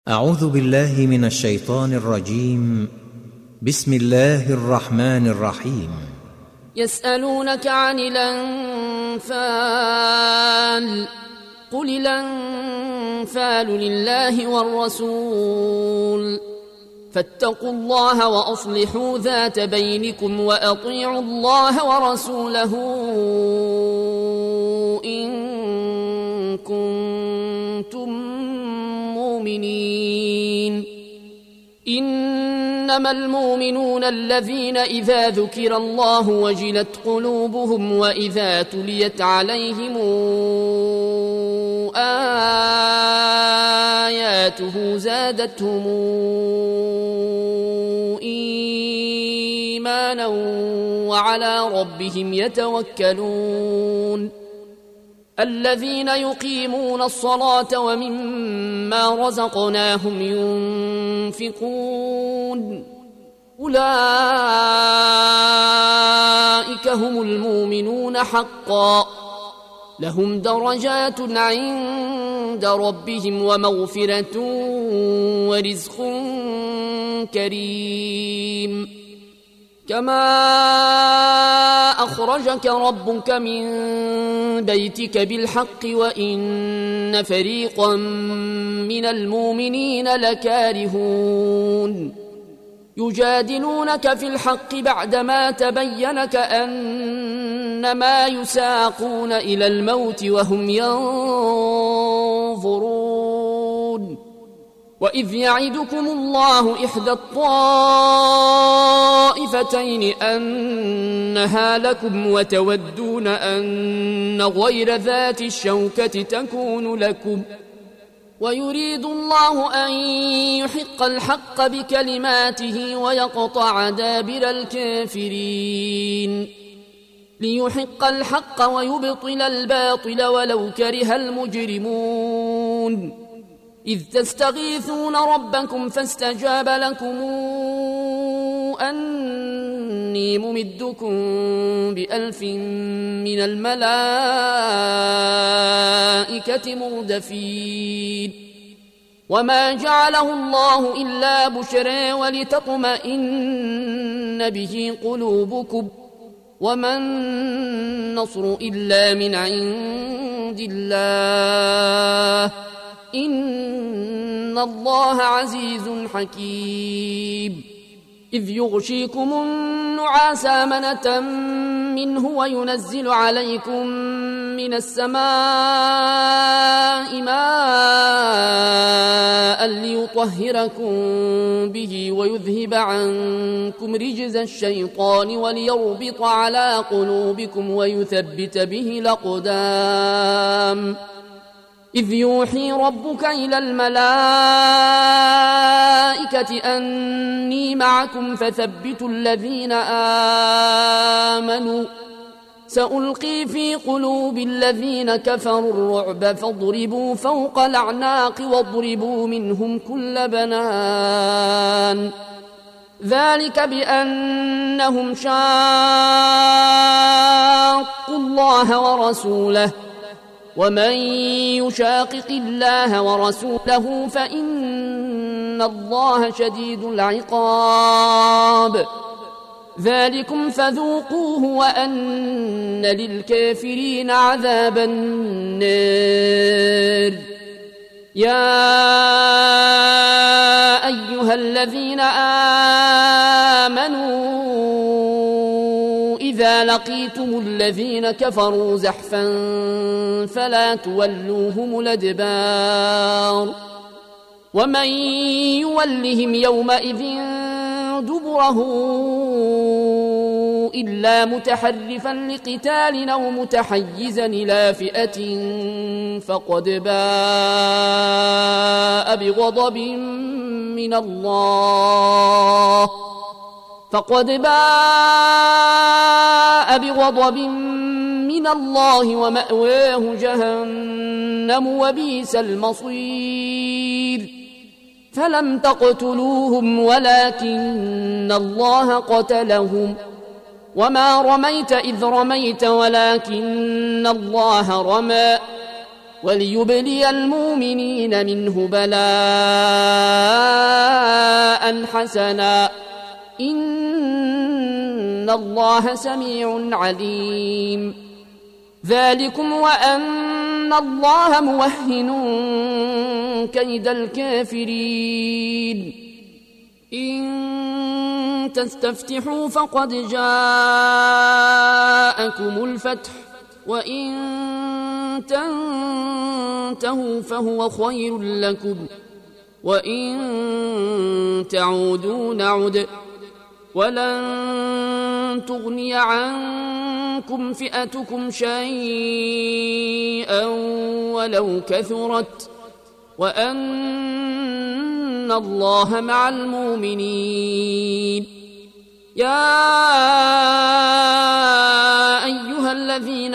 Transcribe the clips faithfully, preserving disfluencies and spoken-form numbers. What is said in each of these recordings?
أعوذ بالله من الشيطان الرجيم. بسم الله الرحمن الرحيم. يسألونك عن الأنفال قل الأنفال لله والرسول فاتقوا الله وأصلحوا ذات بينكم وأطيعوا الله ورسوله إن كنتم مؤمنين. إنما المؤمنون الذين إذا ذكر الله وجلت قلوبهم وإذا تليت عليهم آياته زادتهم إيمانا وعلى ربهم يتوكلون. الذين يقيمون الصلاة ومما رزقناهم ينفقون أولئك هم المؤمنون حقا لهم درجات عند ربهم ومغفرة ورزق كريم. كما أخرجك ربك من بيتك بالحق وإن فريقا من المؤمنين لكارهون. يجادلونك في الحق بعدما تبين كأنما يساقون إلى الموت وهم ينظرون. وإذ يعدكم الله إحدى الطائفتين أنها لكم وتودون أن غير ذات الشوكة تكون لكم ويريد الله أن يحق الحق بكلماته ويقطع دابر الكافرين ليحق الحق ويبطل الباطل ولو كره المجرمون. إذ تستغيثون ربكم فاستجاب لكم أني ممدكم بألف من الملائكة مردفين. وما جعله الله إلا بشرى ولتطمئن به قلوبكم وما النصر إلا من عند الله إن الله عزيز حكيم. إذ يغشيكم النعاس أمنة منه وينزل عليكم من السماء ماء ليطهركم به ويذهب عنكم رجز الشيطان وليربط على قلوبكم ويثبت به الأقدام. إذ يوحي ربك إلى الملائكة أني معكم فثبتوا الذين آمنوا سألقي في قلوب الذين كفروا الرعب فاضربوا فوق الأعناق واضربوا منهم كل بنان. ذلك بأنهم شاقوا الله ورسوله ومن يشاقق الله ورسوله فإن الله شديد العقاب. ذلكم فذوقوه وأن للكافرين عذاب النار. يا أيها الذين آمنوا إذا لقيتم الذين كفروا زحفا فلا تولوهم الأدبار. ومن يولهم يومئذ دبره إلا متحرفا لقتال أو متحيزا إلى فئة فقد باء بغضب من الله فقد باء بغضب من الله ومأواه جهنم وبئس المصير. فلم تقتلوهم ولكن الله قتلهم وما رميت إذ رميت ولكن الله رمى وليبلي المؤمنين منه بلاء حسنا إن الله سميع عليم. ذلكم وأن الله موهن كيد الكافرين. إن تستفتحوا فقد جاءكم الفتح وإن تنتهوا فهو خير لكم وإن تعودوا نعد ولن تغني عنكم فئتكم شيئا ولو كثرت وأن الله مع المؤمنين. يا أيها الذين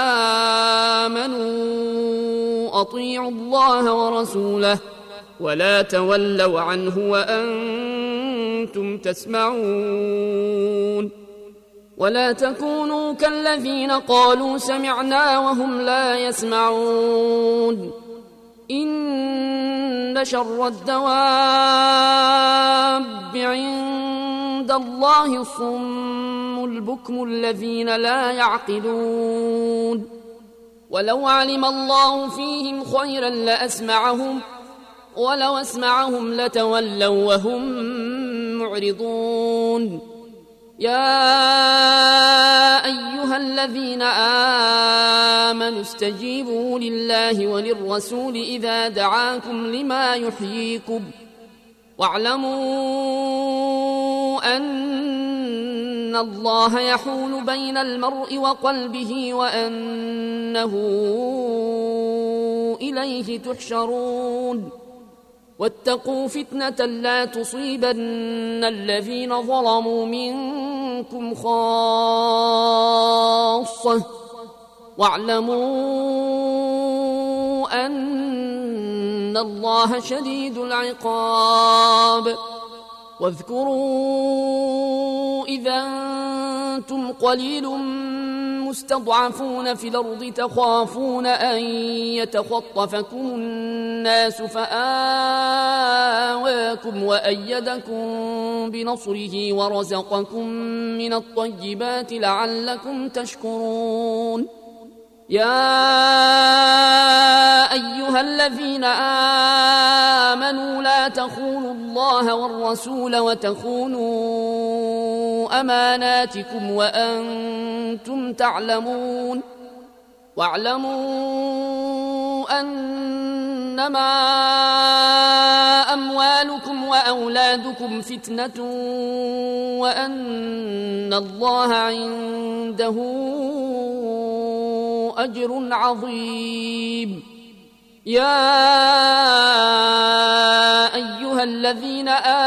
آمنوا أطيعوا الله ورسوله ولا تولوا عنه وأنتم تسمعون. ولا تكونوا كالذين قالوا سمعنا وهم لا يسمعون. إن شر الدواب عند الله الصم البكم الذين لا يعقلون. ولو علم الله فيهم خيرا لأسمعهم ولو أسمعهم لتولوا وهم معرضون. يا أيها الذين آمنوا استجيبوا لله وللرسول إذا دعاكم لما يحييكم واعلموا أن الله يحول بين المرء وقلبه وأنه إليه تحشرون. واتقوا فتنة لا تصيبن الذين ظلموا منكم خاصة واعلموا أن الله شديد العقاب. واذكروا إذا أنتم قليل مستضعفون في الأرض تخافون أن يتخطفكم الناس فآواكم وأيدكم بنصره ورزقكم من الطيبات لعلكم تشكرون. يا أيها الذين آمنوا لا تخونوا الله والرسول وتخونوا أماناتكم وأنتم تعلمون. واعلموا أنما أموالكم وأولادكم فتنة وأن الله عنده أجر عظيم. يا أيها الذين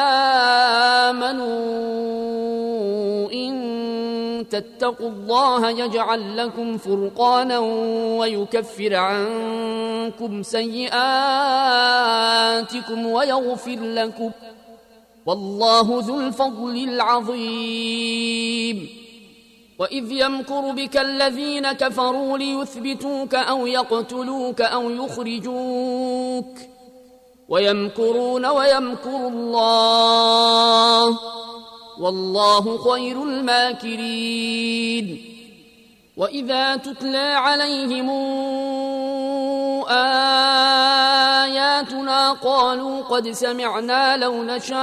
آمنوا إن تتقوا الله يجعل لكم فرقانا ويكفر عنكم سيئاتكم ويغفر لكم والله ذو الفضل العظيم. وإذ يمكر بك الذين كفروا ليثبتوك أو يقتلوك أو يخرجوك ويمكرون ويمكر الله والله خير الماكرين. وإذا تتلى عليهم آياتنا قالوا قد سمعنا لو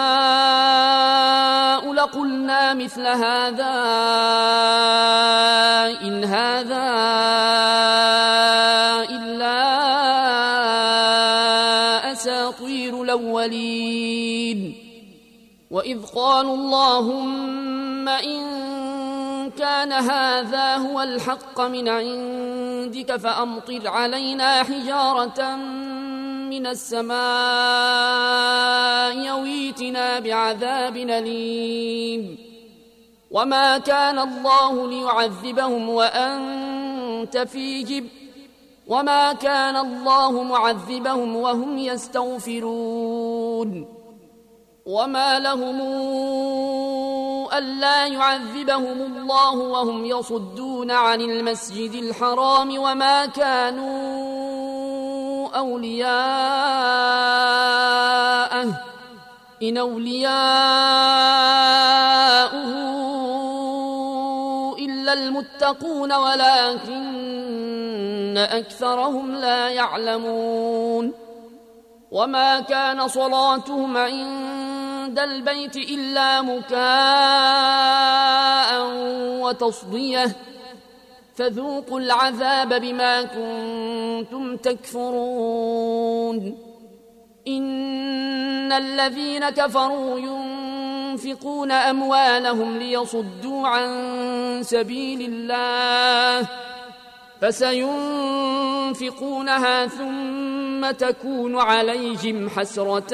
نشاء لقلنا مثل هذا إن هذا إلا أساطير الأولين. وإذ قالوا اللهم إن كان هذا هو الحق من عندك فأمطر علينا حجارة من السماء يويتنا بعذاب أليم. وما كان الله ليعذبهم وأنت فيهم وما كان الله معذبهم وهم يستغفرون. وما لهم ألا يعذبهم الله وهم يصدون عن المسجد الحرام وما كانوا أولياءه إن أولياؤه إلا المتقون ولكن أكثرهم لا يعلمون وما كان صلاتهم عند البيت إلا مكاء وتصدية فذوقوا العذاب بما كنتم تكفرون إن الذين كفروا ينفقون أموالهم ليصدوا عن سبيل الله فسينفقونها ثم تكون عليهم حسرة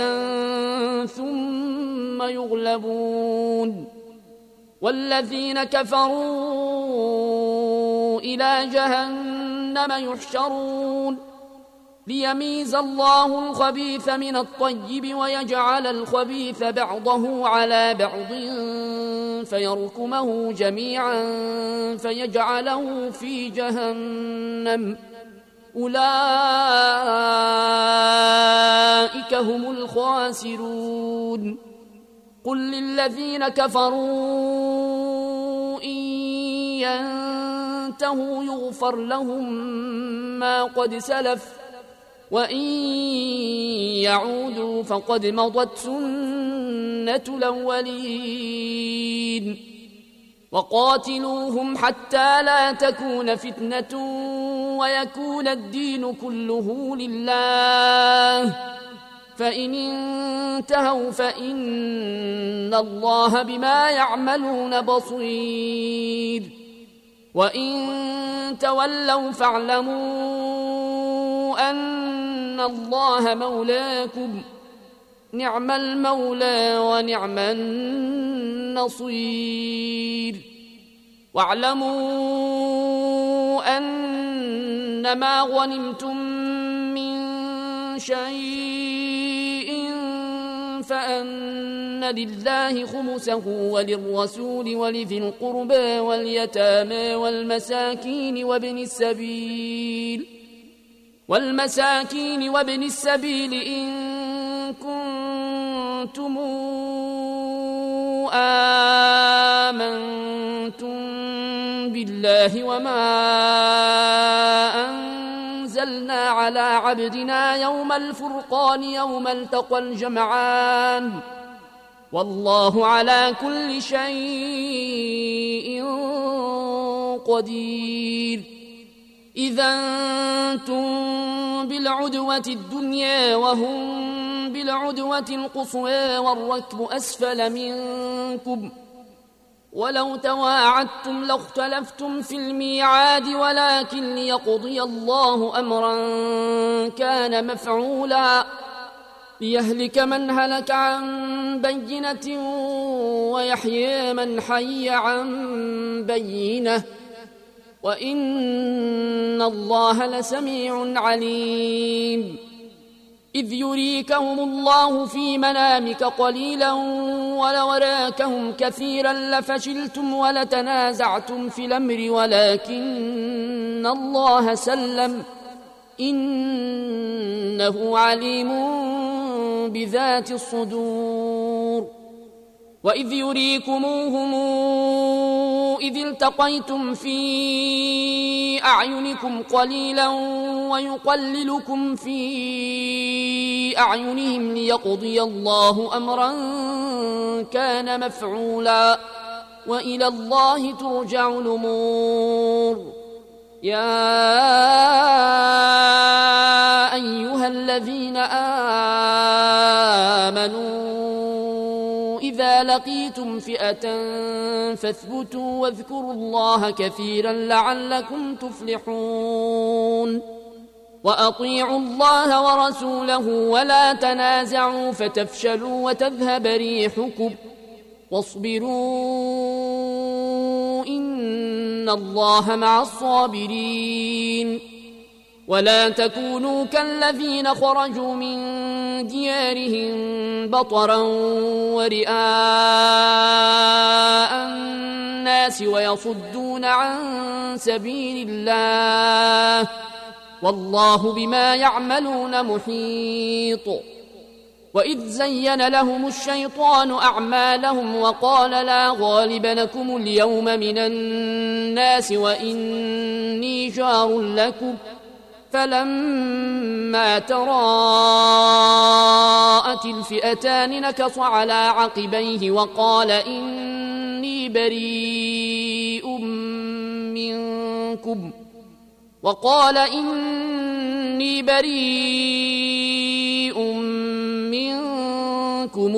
ثم يغلبون والذين كفروا إلى جهنم يحشرون ليميز الله الخبيث من الطيب ويجعل الخبيث بعضه على بعض فيركمه جميعا فيجعله في جهنم أولئك هم الخاسرون قل للذين كفروا إن ينتهوا يغفر لهم ما قد سلف وإن يعودوا فقد مضت سنة الأولين وقاتلوهم حتى لا تكون فتنة ويكون الدين كله لله فإن انتهوا فإن الله بما يعملون بصير وإن تولوا فاعلموا أن الله مولاكم نعم المولى ونعم النصير واعلموا أنما غنمتم من شيء فأن لله خمسه وللرسول ولذي القربى واليتامى والمساكين وابن السبيل والمساكين وابن السبيل إن كنتم آمنتم بالله وما أنزلنا على عبدنا يوم الفرقان يوم التقى الجمعان والله على كل شيء قدير إذا أنتم بالعدوة الدنيا وهم بالعدوة القصوى والركب أسفل منكم ولو تواعدتم لاختلفتم في الميعاد ولكن ليقضي الله أمرا كان مفعولا ليهلك من هلك عن بينة ويحيي من حي عن بينة وإن الله لسميع عليم إذ يريكهم الله في منامك قليلا ولو راكهم كثيرا لفشلتم ولتنازعتم في الأمر ولكن الله سلم إنه عليم بذات الصدور وإذ يريكموهم إذ التقيتم في أعينكم قليلا ويقللكم في أعينهم ليقضي الله أمرا كان مفعولا وإلى الله ترجع الأمور يا أيها الذين آمنوا إذا لقيتم فئة فاثبتوا واذكروا الله كثيرا لعلكم تفلحون وأطيعوا الله ورسوله ولا تنازعوا فتفشلوا وتذهب ريحكم واصبروا إن الله مع الصابرين ولا تكونوا كالذين خرجوا من ديارهم بطرا ورئاء الناس ويصدون عن سبيل الله والله بما يعملون محيط. وإذ زين لهم الشيطان أعمالهم وقال لا غالب لكم اليوم من الناس وإني جار لكم فلما تراءت الفئتان نكص على عقبيه وقال إني بريء منكم وقال إني بريء منكم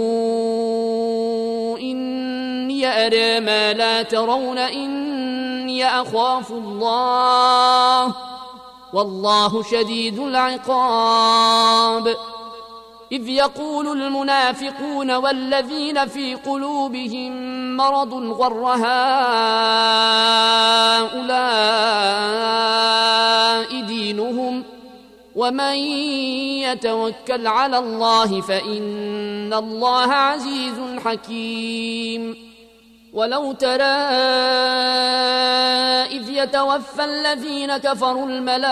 إني أرى ما لا ترون إني أخاف الله والله شديد العقاب. إذ يقول المنافقون والذين في قلوبهم مرض غر هؤلاء دينهم ومن يتوكل على الله فإن الله عزيز حكيم. ولو ترى إذ يتوفى الذين كفروا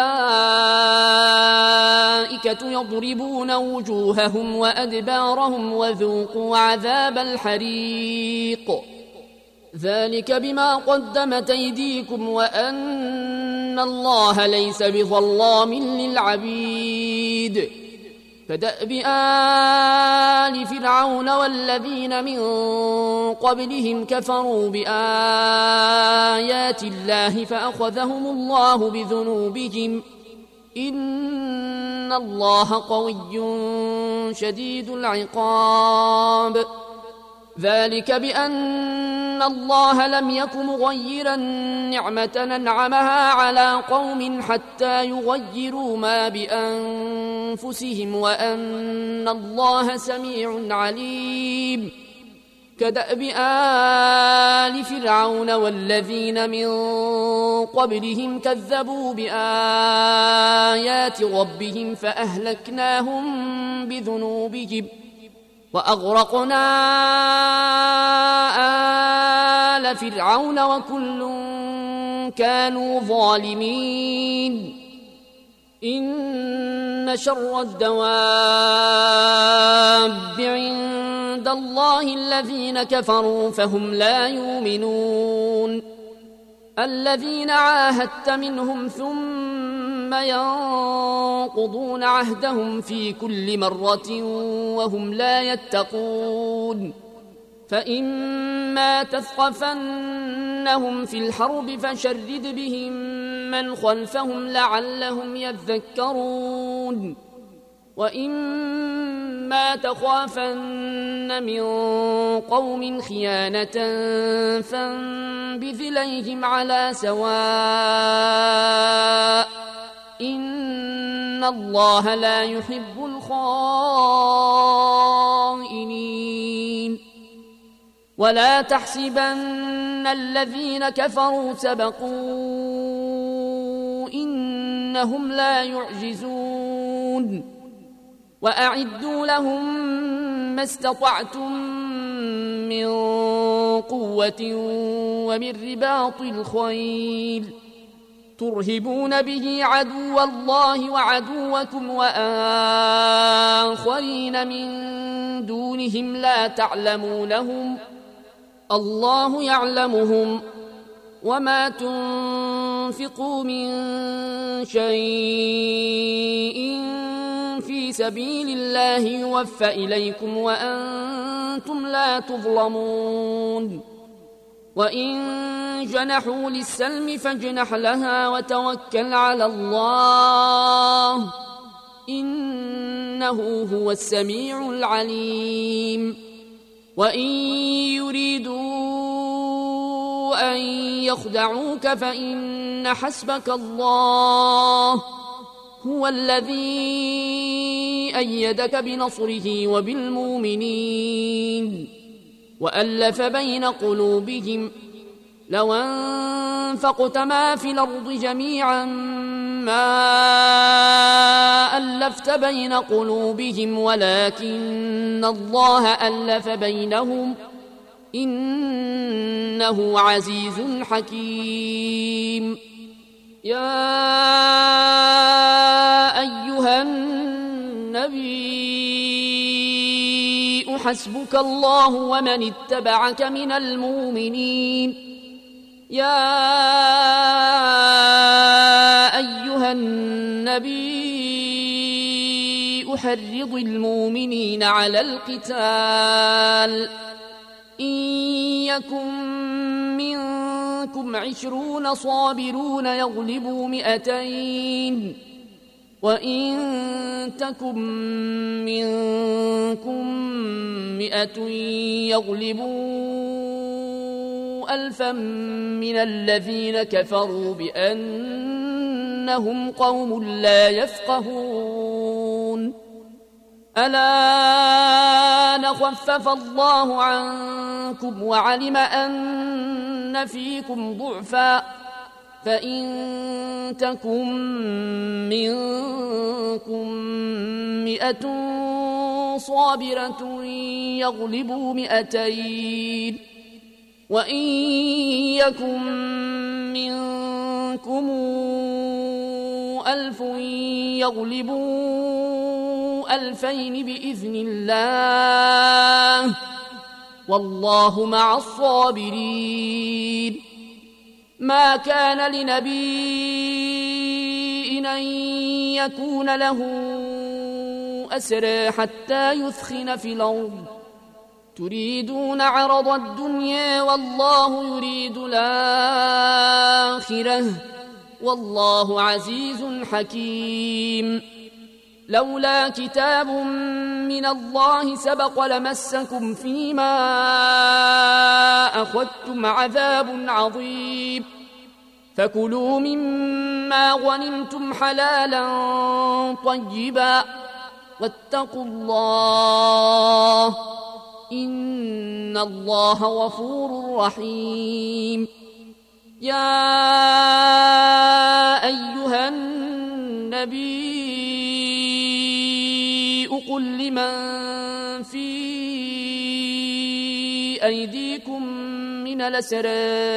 الملائكة يضربون وجوههم وأدبارهم وذوقوا عذاب الحريق ذلك بما قدمت أيديكم وأن الله ليس بظلام للعبيد. كدأب آل فرعون والذين من قبلهم كفروا بآيات الله فأخذهم الله بذنوبهم إن الله قوي شديد العقاب. ذلك بأن الله لم يك مغيرا نعمة أنعمها على قوم حتى يغيروا ما بأنفسهم وأن الله سميع عليم. كدأب آل فرعون والذين من قبلهم كذبوا بآيات ربهم فأهلكناهم بذنوبهم وأغرقنا آل فرعون وكل كانوا ظالمين. إن شر الدواب عند الله الذين كفروا فهم لا يؤمنون. الذين عاهدت منهم ثم ينقضون عهدهم في كل مرة وهم لا يتقون. فإما تثقفنهم في الحرب فشرد بهم من خلفهم لعلهم يذكرون. وإما تخافن من قوم خيانة فانبذ إليهم على سواء إن الله لا يحب الخائنين. ولا تحسبن الذين كفروا سبقوا إنهم لا يعجزون. وأعدوا لهم ما استطعتم من قوة ومن رباط الخيل ترهبون به عدو الله وعدوكم وآخرين من دونهم لا تعلمونهم الله يعلمهم وما تنفقوا من شيء في سبيل الله يوفى إليكم وأنتم لا تظلمون. وإن جنحوا للسلم فاجنح لها وتوكل على الله إنه هو السميع العليم. وإن يريدوا أن يخدعوك فإن حسبك الله هو الذي أيدك بنصره وبالمؤمنين وألف بين قلوبهم لو أنفقت ما في الأرض جميعا ما ألفت بين قلوبهم ولكن الله ألف بينهم إنه عزيز حكيم. يا أيها النبي حسبك الله ومن اتبعك من المؤمنين يا أيها النبي أحرض المؤمنين على القتال إن يكن منكم عشرون صابرون يغلبوا مئتين وإن تكن منكم مئة يغلبوا ألفا من الذين كفروا بأنهم قوم لا يفقهون الآن خفف الله عنكم وعلم أن فيكم ضعفا فإن تكن منكم مئة صابرة يغلبوا مئتين وإن يكن منكم ألف يغلبوا ألفين بإذن الله والله مع الصابرين ما كان لنبي أن يكون له أسرى حتى يثخن في الأرض تريدون عرض الدنيا والله يريد الآخرة والله عزيز حكيم لولا كتاب من الله سبق لمسكم فيما أخذتم عذاب عظيم فكلوا مما غنمتم حلالا طيبا واتقوا الله إن الله غفور رحيم يا أيها النبي قل لمن في أيديكم من الأسرى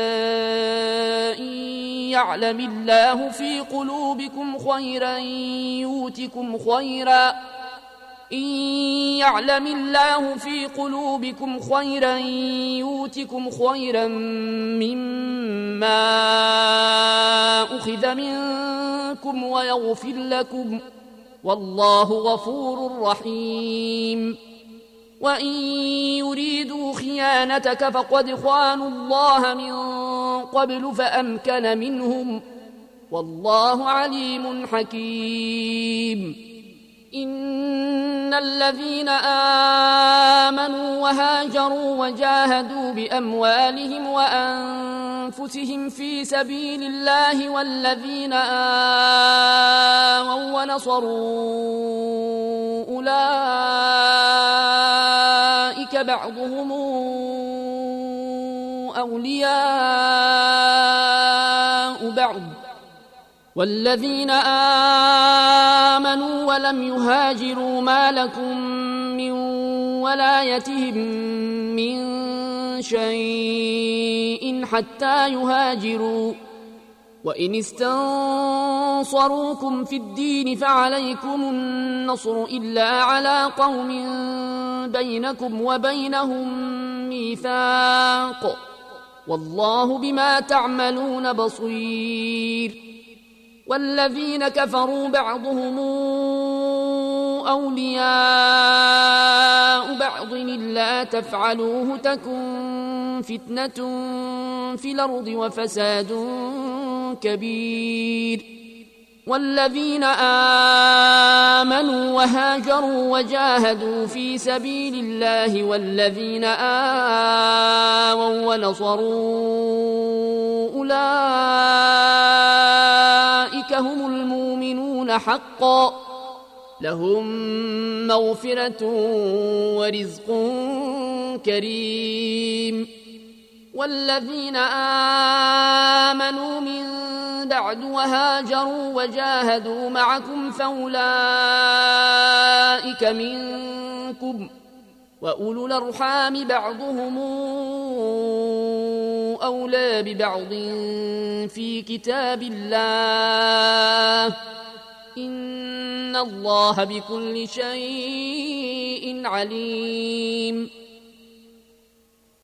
إن يعلم الله في قلوبكم خيرا يؤتكم خيرا إن يعلم الله في قلوبكم خيرا يؤتكم خيرا مما أخذ منكم ويغفر لكم والله غفور رحيم وإن يريدوا خيانتك فقد خانوا الله من قبل فأمكن منهم والله عليم حكيم إن الذين آمنوا وهاجروا وجاهدوا بأموالهم وأنفسهم في سبيل الله والذين آووا ونصروا أولئك بعضهم أولياء بعض والذين آمنوا ولم يهاجروا ما لكم من ولايتهم من شيء حتى يهاجروا وإن استنصروكم في الدين فعليكم النصر إلا على قوم بينكم وبينهم ميثاق والله بما تعملون بصير والذين كفروا بعضهم أولياء بعض إلا تفعلوه تكن فتنة في الأرض وفساد كبير والذين آمنوا وهاجروا وجاهدوا في سبيل الله والذين آووا ونصروا أولئك هم المؤمنون حقا لهم مغفرة ورزق كريم والذين آمنوا من بعد وهاجروا وجاهدوا معكم فأولئك منكم وأولو الأرحام بعضهم أولى ببعض في كتاب الله إن الله بكل شيء عليم